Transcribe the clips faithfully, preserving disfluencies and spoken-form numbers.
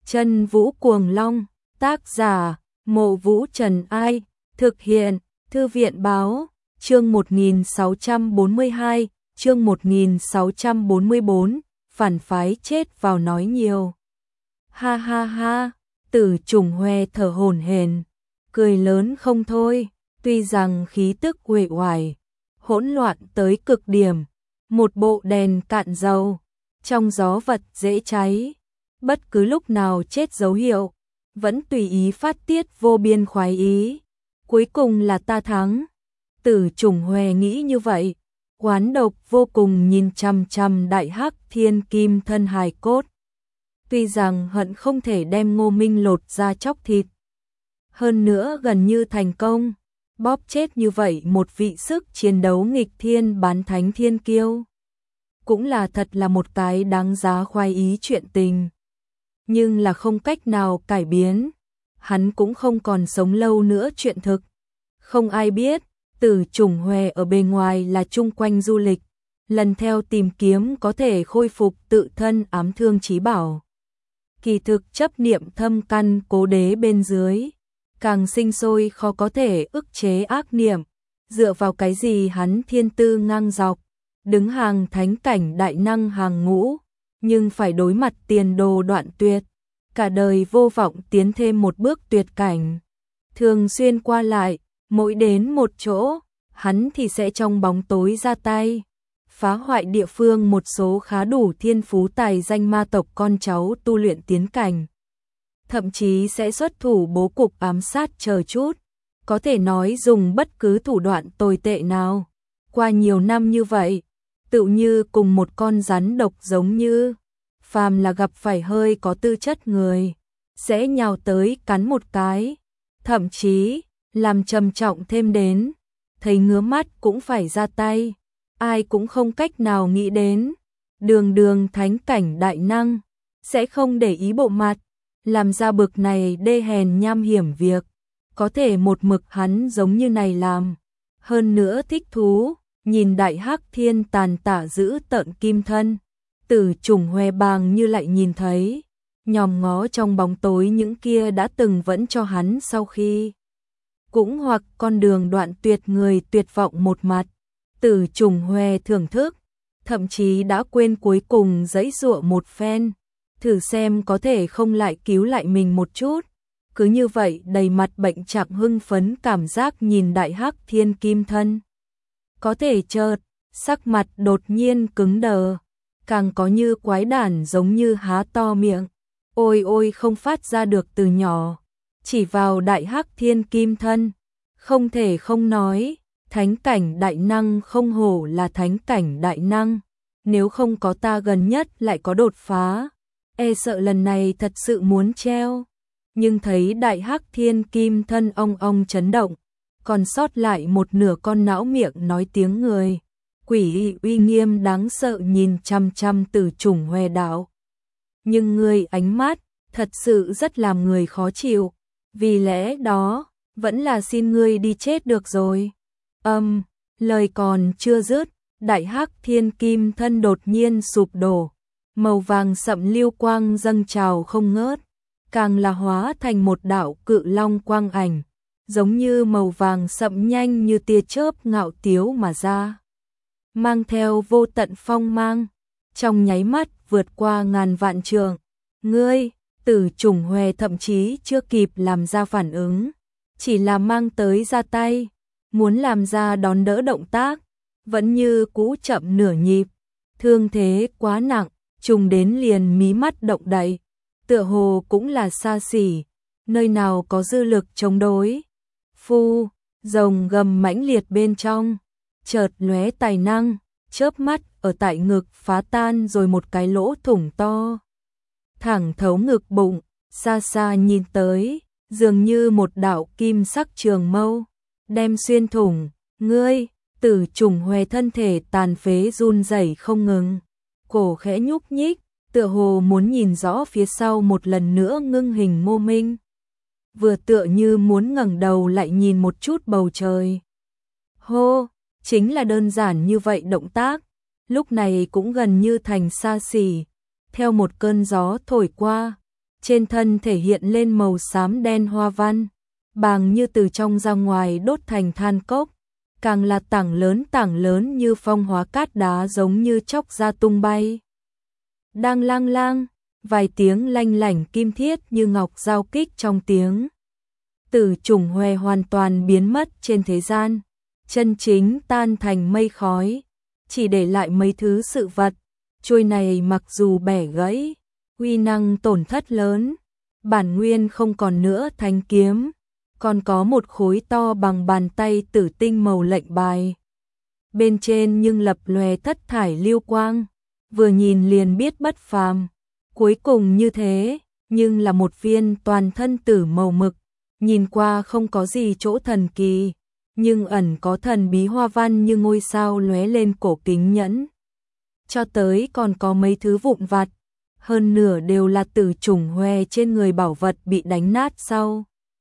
Chân Vũ Cuồng Long, tác giả, Mộ Vũ Trần Ai, thực hiện, Thư viện Báo, chương một nghìn sáu trăm bốn mươi hai, chương một nghìn sáu trăm bốn mươi bốn, phản phái chết vào nói nhiều. Ha ha ha, Tử Trùng Hoè thở hổn hển, cười lớn không thôi, tuy rằng khí tức uể oải, hỗn loạn tới cực điểm, một bộ đèn cạn dầu, trong gió vật dễ cháy, bất cứ lúc nào chết dấu hiệu, vẫn tùy ý phát tiết vô biên khoái ý. Cuối cùng là ta thắng. Tử Trùng Hoè nghĩ như vậy, oán độc vô cùng nhìn chằm chằm Đại Hắc Thiên Kim thân hài cốt. Tuy rằng hận không thể đem Ngô Minh lột ra chóc thịt, hơn nữa gần như thành công, bóp chết như vậy một vị sức chiến đấu nghịch thiên bán thánh thiên kiêu. Cũng là thật là một cái đáng giá khoái ý chuyện tình. Nhưng là không cách nào cải biến, hắn cũng không còn sống lâu nữa chuyện thực. Không ai biết, Tử Trùng Hoè ở bề ngoài là chung quanh du lịch, lần theo tìm kiếm có thể khôi phục tự thân ám thương chí bảo. Kỳ thực chấp niệm thâm căn cố đế bên dưới, càng sinh sôi khó có thể ức chế ác niệm, dựa vào cái gì hắn thiên tư ngang dọc, đứng hàng thánh cảnh đại năng hàng ngũ, nhưng phải đối mặt tiền đồ đoạn tuyệt, cả đời vô vọng tiến thêm một bước tuyệt cảnh. Thường xuyên qua lại, mỗi đến một chỗ, hắn thì sẽ trong bóng tối ra tay, phá hoại địa phương một số khá đủ thiên phú tài danh ma tộc con cháu tu luyện tiến cảnh. Thậm chí sẽ xuất thủ bố cục ám sát chờ chút, có thể nói dùng bất cứ thủ đoạn tồi tệ nào. Qua nhiều năm như vậy, tựu như cùng một con rắn độc giống như, phàm là gặp phải hơi có tư chất người, sẽ nhào tới cắn một cái, thậm chí làm trầm trọng thêm đến, thấy ngứa mắt cũng phải ra tay, ai cũng không cách nào nghĩ đến, đường đường thánh cảnh đại năng, sẽ không để ý bộ mặt, làm ra bực này đê hèn nham hiểm việc, có thể một mực hắn giống như này làm, hơn nữa thích thú, nhìn Đại Hắc Thiên tàn tả giữ tợn kim thân, Tử Trùng Hoè bàng như lại nhìn thấy, nhòm ngó trong bóng tối những kia đã từng vẫn cho hắn sau khi cũng hoặc con đường đoạn tuyệt người tuyệt vọng một mặt. Tử Trùng Hoè thưởng thức, thậm chí đã quên cuối cùng giãy giụa một phen, thử xem có thể không lại cứu lại mình một chút. Cứ như vậy đầy mặt bệnh trạng hưng phấn cảm giác nhìn Đại Hắc Thiên Kim thân. Có thể chợt, sắc mặt đột nhiên cứng đờ, càng có như quái đản giống như há to miệng, ôi ôi không phát ra được từ nhỏ, chỉ vào Đại Hắc Thiên Kim thân, không thể không nói, thánh cảnh đại năng không hổ là thánh cảnh đại năng, nếu không có ta gần nhất lại có đột phá, e sợ lần này thật sự muốn treo. Nhưng thấy Đại Hắc Thiên Kim thân ong ong chấn động, còn sót lại một nửa con não miệng nói tiếng người, quỷ uy nghiêm đáng sợ nhìn chăm chăm Tử Trùng Hoè đạo. Nhưng ngươi ánh mắt, thật sự rất làm người khó chịu, vì lẽ đó, vẫn là xin ngươi đi chết được rồi. Âm, um, lời còn chưa dứt, Đại Hắc Thiên Kim thân đột nhiên sụp đổ, màu vàng sậm lưu quang dâng trào không ngớt, càng là hóa thành một đạo cự long quang ảnh, giống như màu vàng sậm nhanh như tia chớp ngạo tiếu mà ra, mang theo vô tận phong mang, trong nháy mắt vượt qua ngàn vạn trượng. Ngươi, Tử Trùng Hoè thậm chí chưa kịp làm ra phản ứng, chỉ là mang tới ra tay, muốn làm ra đón đỡ động tác, vẫn như cũ chậm nửa nhịp, thương thế quá nặng, trùng đến liền mí mắt động đậy, tựa hồ cũng là xa xỉ, nơi nào có dư lực chống đối. Phu, rồng gầm mãnh liệt bên trong, chợt lóe tài năng, chớp mắt ở tại ngực phá tan rồi một cái lỗ thủng to, thẳng thấu ngực bụng, xa xa nhìn tới, dường như một đạo kim sắc trường mâu, đem xuyên thủng. Ngươi, Tử Trùng Hoè thân thể tàn phế run rẩy không ngừng, cổ khẽ nhúc nhích, tựa hồ muốn nhìn rõ phía sau một lần nữa ngưng hình Ngô Minh, vừa tựa như muốn ngẩng đầu lại nhìn một chút bầu trời. Hô, chính là đơn giản như vậy động tác, lúc này cũng gần như thành xa xỉ, theo một cơn gió thổi qua, trên thân thể hiện lên màu xám đen hoa văn, bàng như từ trong ra ngoài đốt thành than cốc, càng là tảng lớn tảng lớn như phong hóa cát đá giống như chóc ra tung bay. Đang lang lang, vài tiếng lanh lảnh kim thiết như ngọc giao kích trong tiếng. Tử Trùng Hoè hoàn toàn biến mất trên thế gian, chân chính tan thành mây khói, chỉ để lại mấy thứ sự vật. Chuôi này mặc dù bẻ gãy, uy năng tổn thất lớn, bản nguyên không còn nữa thanh kiếm, còn có một khối to bằng bàn tay tử tinh màu lệnh bài. Bên trên nhưng lập lòe thất thải lưu quang, vừa nhìn liền biết bất phàm. Cuối cùng như thế, nhưng là một viên toàn thân tử màu mực, nhìn qua không có gì chỗ thần kỳ, nhưng ẩn có thần bí hoa văn như ngôi sao lóe lên cổ kính nhẫn. Cho tới còn có mấy thứ vụn vặt, hơn nửa đều là Tử Trùng Hoè trên người bảo vật bị đánh nát sau.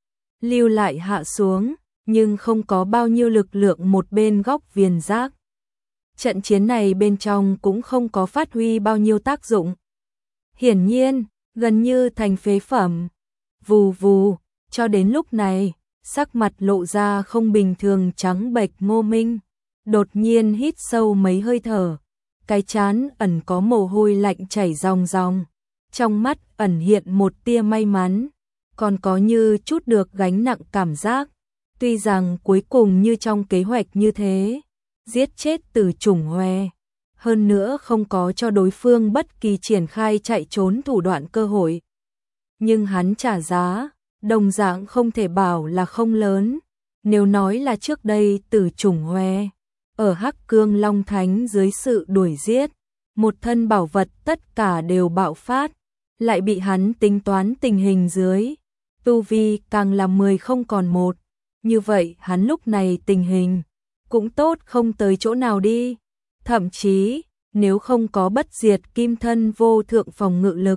Lưu lại hạ xuống, nhưng không có bao nhiêu lực lượng một bên góc viền giác. Trận chiến này bên trong cũng không có phát huy bao nhiêu tác dụng. Hiển nhiên, gần như thành phế phẩm. Vù vù, cho đến lúc này, sắc mặt lộ ra không bình thường trắng bệch Ngô Minh, đột nhiên hít sâu mấy hơi thở, cái trán ẩn có mồ hôi lạnh chảy ròng ròng, trong mắt ẩn hiện một tia may mắn, còn có như chút được gánh nặng cảm giác, tuy rằng cuối cùng như trong kế hoạch như thế, giết chết Tử Trùng Hoè, hơn nữa không có cho đối phương bất kỳ triển khai chạy trốn thủ đoạn cơ hội. Nhưng hắn trả giá, đồng dạng không thể bảo là không lớn, nếu nói là trước đây Tử Trùng Hoè, ở Hắc Cương Long Thánh dưới sự đuổi giết, một thân bảo vật tất cả đều bạo phát, lại bị hắn tính toán tình hình dưới, tu vi càng là mười không còn một, như vậy hắn lúc này tình hình cũng tốt không tới chỗ nào đi, thậm chí nếu không có bất diệt kim thân vô thượng phòng ngự lực,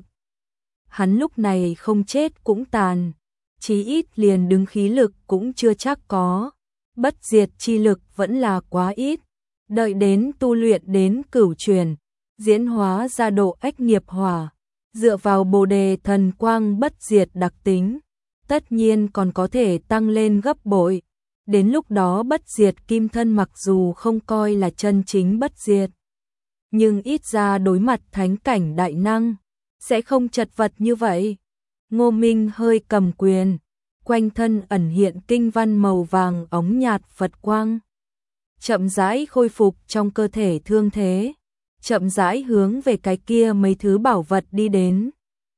hắn lúc này không chết cũng tàn, chí ít liền đứng khí lực cũng chưa chắc có, bất diệt chi lực vẫn là quá ít, đợi đến tu luyện đến cửu truyền, diễn hóa ra độ ách nghiệp hỏa, dựa vào Bồ Đề thần quang bất diệt đặc tính, tất nhiên còn có thể tăng lên gấp bội. Đến lúc đó bất diệt kim thân mặc dù không coi là chân chính bất diệt, nhưng ít ra đối mặt thánh cảnh đại năng, sẽ không chật vật như vậy. Ngô Minh hơi cầm quyền, quanh thân ẩn hiện kinh văn màu vàng ống nhạt Phật quang. Chậm rãi khôi phục trong cơ thể thương thế, chậm rãi hướng về cái kia mấy thứ bảo vật đi đến.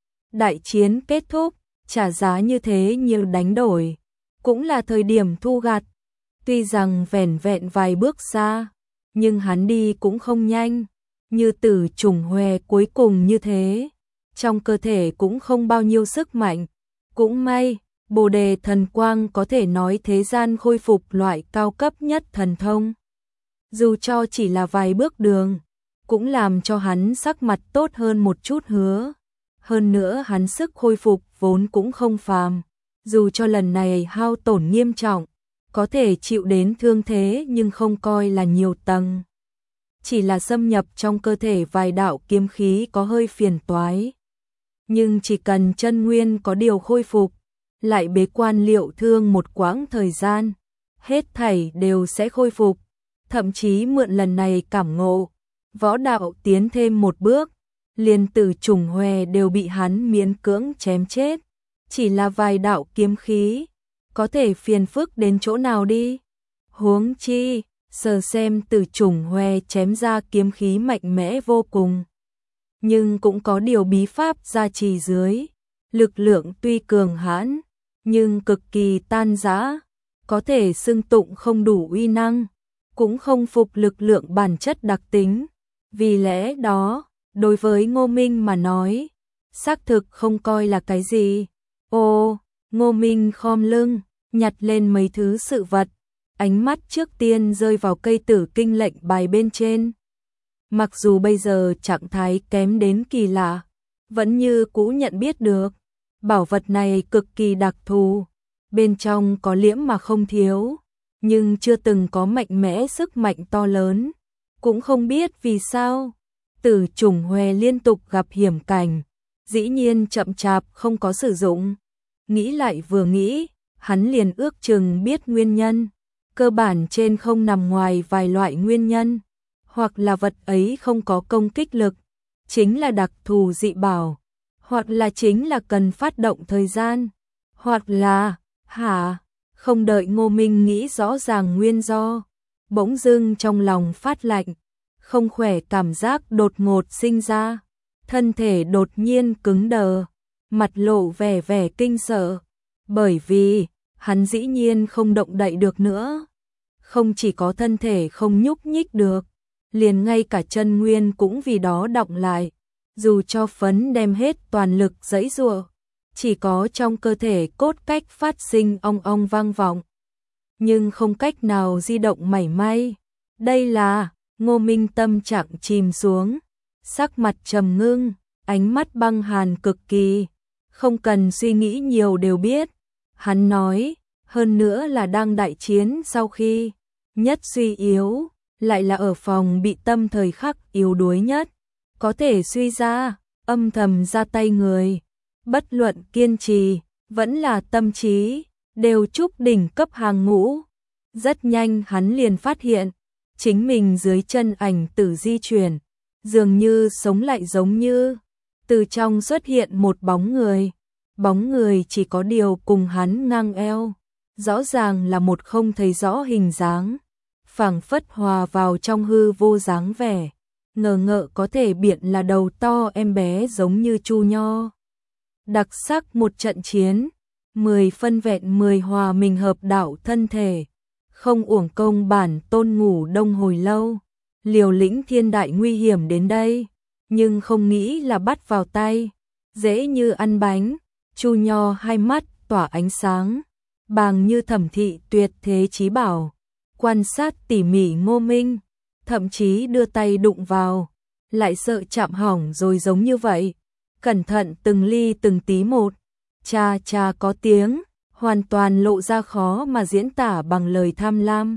Đại chiến kết thúc, trả giá như thế như đánh đổi, cũng là thời điểm thu gặt. Tuy rằng vẻn vẹn vài bước xa, nhưng hắn đi cũng không nhanh, như Tử Trùng Hoè cuối cùng như thế, trong cơ thể cũng không bao nhiêu sức mạnh. Cũng may, Bồ Đề thần quang có thể nói thế gian khôi phục loại cao cấp nhất thần thông. Dù cho chỉ là vài bước đường, cũng làm cho hắn sắc mặt tốt hơn một chút hứa. Hơn nữa hắn sức khôi phục vốn cũng không phàm, dù cho lần này hao tổn nghiêm trọng, có thể chịu đến thương thế nhưng không coi là nhiều tầng. Chỉ là xâm nhập trong cơ thể vài đạo kiếm khí có hơi phiền toái. Nhưng chỉ cần chân nguyên có điều khôi phục, lại bế quan liệu thương một quãng thời gian, hết thảy đều sẽ khôi phục, thậm chí mượn lần này cảm ngộ, võ đạo tiến thêm một bước, liền Tử Trùng Hoè đều bị hắn miễn cưỡng chém chết, chỉ là vài đạo kiếm khí, có thể phiền phức đến chỗ nào đi. Huống chi, sờ xem Tử Trùng Hoè chém ra kiếm khí mạnh mẽ vô cùng, nhưng cũng có điều bí pháp gia trì dưới, lực lượng tuy cường hãn, nhưng cực kỳ tan rã, có thể xưng tụng không đủ uy năng, cũng không phục lực lượng bản chất đặc tính. Vì lẽ đó, đối với Ngô Minh mà nói, xác thực không coi là cái gì. Ô, Ngô Minh khom lưng, nhặt lên mấy thứ sự vật, ánh mắt trước tiên rơi vào cây tử kinh lệnh bài bên trên. Mặc dù bây giờ trạng thái kém đến kỳ lạ, vẫn như cũ nhận biết được, bảo vật này cực kỳ đặc thù, bên trong có liễm mà không thiếu, nhưng chưa từng có mạnh mẽ sức mạnh to lớn, cũng không biết vì sao, Tử Trùng Hoè liên tục gặp hiểm cảnh, dĩ nhiên chậm chạp không có sử dụng. Nghĩ lại vừa nghĩ, hắn liền ước chừng biết nguyên nhân. Cơ bản trên không nằm ngoài vài loại nguyên nhân. Hoặc là vật ấy không có công kích lực, chính là đặc thù dị bảo. Hoặc là chính là cần phát động thời gian. Hoặc là, hả, không đợi Ngô Minh nghĩ rõ ràng nguyên do. Bỗng dưng trong lòng phát lạnh, không khỏe cảm giác đột ngột sinh ra. Thân thể đột nhiên cứng đờ, mặt lộ vẻ vẻ kinh sợ. Bởi vì, hắn dĩ nhiên không động đậy được nữa. Không chỉ có thân thể không nhúc nhích được, liền ngay cả chân nguyên cũng vì đó đọng lại. Dù cho phấn đem hết toàn lực giãy giụa, chỉ có trong cơ thể cốt cách phát sinh ong ong vang vọng, nhưng không cách nào di động mảy may. Đây là, Ngô Minh tâm trạng chìm xuống, sắc mặt trầm ngưng, ánh mắt băng hàn cực kỳ, không cần suy nghĩ nhiều đều biết. Hắn nói, hơn nữa là đang đại chiến sau khi nhất suy yếu, lại là ở phòng bị tâm thời khắc yếu đuối nhất, có thể suy ra, âm thầm ra tay người. Bất luận kiên trì, vẫn là tâm trí, đều trúc đỉnh cấp hàng ngũ. Rất nhanh hắn liền phát hiện, chính mình dưới chân ảnh tử di chuyển, dường như sống lại giống như, từ trong xuất hiện một bóng người. Bóng người chỉ có điều cùng hắn ngang eo, rõ ràng là một không thấy rõ hình dáng, phảng phất hòa vào trong hư vô dáng vẻ, ngờ ngợ có thể biện là đầu to em bé giống như chu nho. Đặc sắc một trận chiến, mười phân vẹn mười hòa mình hợp đạo thân thể, không uổng công bản tôn ngủ đông hồi lâu, liều lĩnh thiên đại nguy hiểm đến đây, nhưng không nghĩ là bắt vào tay, dễ như ăn bánh. Chu Nho hai mắt tỏa ánh sáng, bàng như thẩm thị tuyệt thế chí bảo, quan sát tỉ mỉ Ngô Minh, thậm chí đưa tay đụng vào, lại sợ chạm hỏng rồi giống như vậy, cẩn thận từng ly từng tí một, cha cha có tiếng, hoàn toàn lộ ra khó mà diễn tả bằng lời tham lam.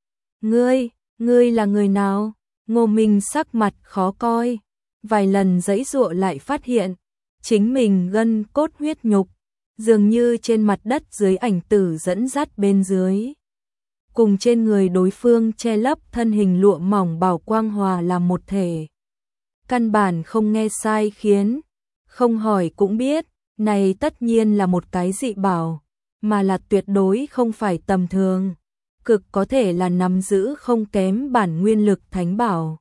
Ngươi, ngươi là người nào? Ngô Minh sắc mặt khó coi, vài lần giãy giụa lại phát hiện, chính mình gân cốt huyết nhục, dường như trên mặt đất dưới ảnh tử dẫn dắt bên dưới. Cùng trên người đối phương che lấp thân hình lụa mỏng bảo quang hòa làm một thể. Căn bản không nghe sai khiến, không hỏi cũng biết, này tất nhiên là một cái dị bảo, mà là tuyệt đối không phải tầm thường, cực có thể là nắm giữ không kém bản nguyên lực thánh bảo.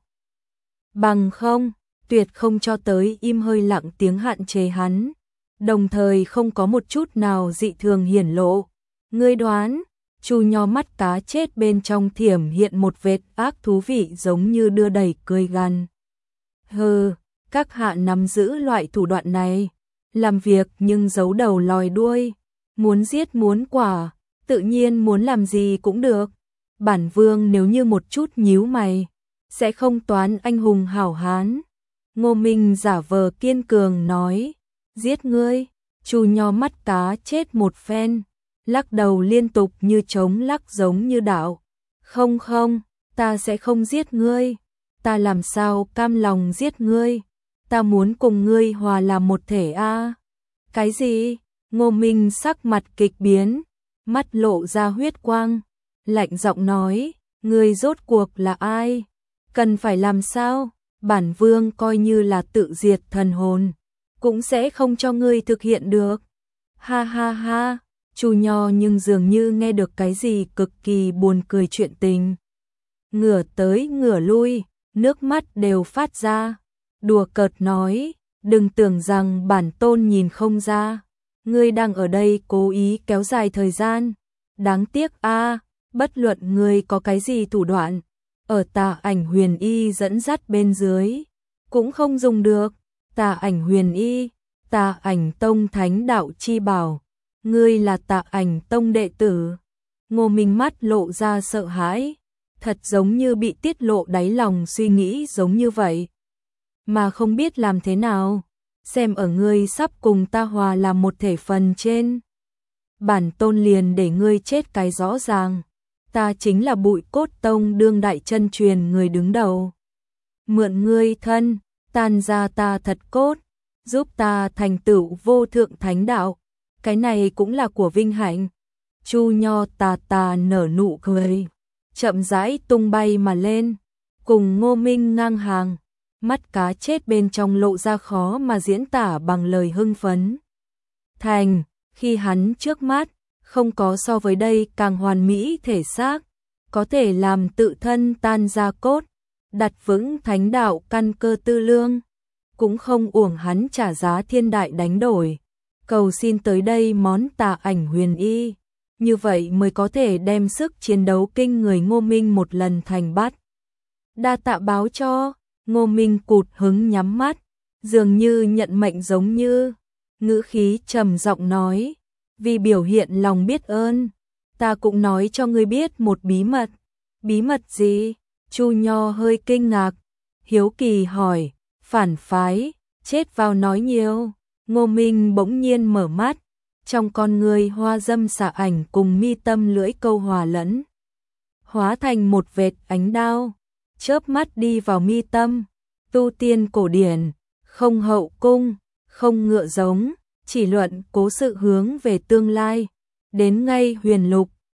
Bằng không, tuyệt không cho tới im hơi lặng tiếng hạn chế hắn, đồng thời không có một chút nào dị thường hiển lộ. Ngươi đoán? Chu Nho mắt cá chết bên trong thiểm hiện một vệt ác thú vị giống như đưa đẩy cười gằn. Hừ, các hạ nắm giữ loại thủ đoạn này, làm việc nhưng giấu đầu lòi đuôi, muốn giết muốn quả, tự nhiên muốn làm gì cũng được. Bản vương nếu như một chút nhíu mày, sẽ không toán anh hùng hảo hán. Ngô Minh giả vờ kiên cường nói, giết ngươi. Chu Nho mắt cá chết một phen, lắc đầu liên tục như trống lắc giống như đạo. Không không, ta sẽ không giết ngươi, ta làm sao cam lòng giết ngươi, ta muốn cùng ngươi hòa làm một thể a. À? Cái gì? Ngô Minh sắc mặt kịch biến, mắt lộ ra huyết quang, lạnh giọng nói, ngươi rốt cuộc là ai? Cần phải làm sao? Bản vương coi như là tự diệt thần hồn, cũng sẽ không cho ngươi thực hiện được. Ha ha ha, Chu Nho nhưng dường như nghe được cái gì cực kỳ buồn cười chuyện tình. Ngửa tới ngửa lui, nước mắt đều phát ra, đùa cợt nói, đừng tưởng rằng bản tôn nhìn không ra, ngươi đang ở đây cố ý kéo dài thời gian. Đáng tiếc a, bất luận ngươi có cái gì thủ đoạn, ở Tà Ảnh Huyền Y dẫn dắt bên dưới, cũng không dùng được. Tà Ảnh Huyền Y, Tà Ảnh Tông thánh đạo chi bảo, ngươi là Tà Ảnh Tông đệ tử. Ngô Minh mắt lộ ra sợ hãi, thật giống như bị tiết lộ đáy lòng suy nghĩ giống như vậy, mà không biết làm thế nào. Xem ở ngươi sắp cùng ta hòa làm một thể phần trên, bản tôn liền để ngươi chết cái rõ ràng. Ta chính là Bụi Cốt Tông đương đại chân truyền người đứng đầu, mượn ngươi thân, tan ra ta thật cốt, giúp ta thành tựu vô thượng thánh đạo, cái này cũng là của vinh hạnh. Chu Nho tà tà nở nụ cười, chậm rãi tung bay mà lên, cùng Ngô Minh ngang hàng, mắt cá chết bên trong lộ ra khó mà diễn tả bằng lời hưng phấn. Thành, khi hắn trước mắt, không có so với đây càng hoàn mỹ thể xác, có thể làm tự thân tan ra cốt, đặt vững thánh đạo căn cơ tư lương, cũng không uổng hắn trả giá thiên đại đánh đổi, cầu xin tới đây món tà ảnh huyền y, như vậy mới có thể đem sức chiến đấu kinh người Ngô Minh một lần thành bắt. Đa tạ báo cho, Ngô Minh cụt hứng nhắm mắt, dường như nhận mệnh giống như, ngữ khí trầm giọng nói, vì biểu hiện lòng biết ơn, ta cũng nói cho ngươi biết một bí mật. Bí mật gì? Chu Nho hơi kinh ngạc, hiếu kỳ hỏi, phản phái, chết vào nói nhiều. Ngô Minh bỗng nhiên mở mắt, trong con người hoa dâm xạ ảnh cùng mi tâm lưỡi câu hòa lẫn, hóa thành một vệt ánh đao, chớp mắt đi vào mi tâm. Tu tiên cổ điển, không hậu cung, không ngựa giống, chỉ luận cố sự hướng về tương lai, đến ngay huyền lục,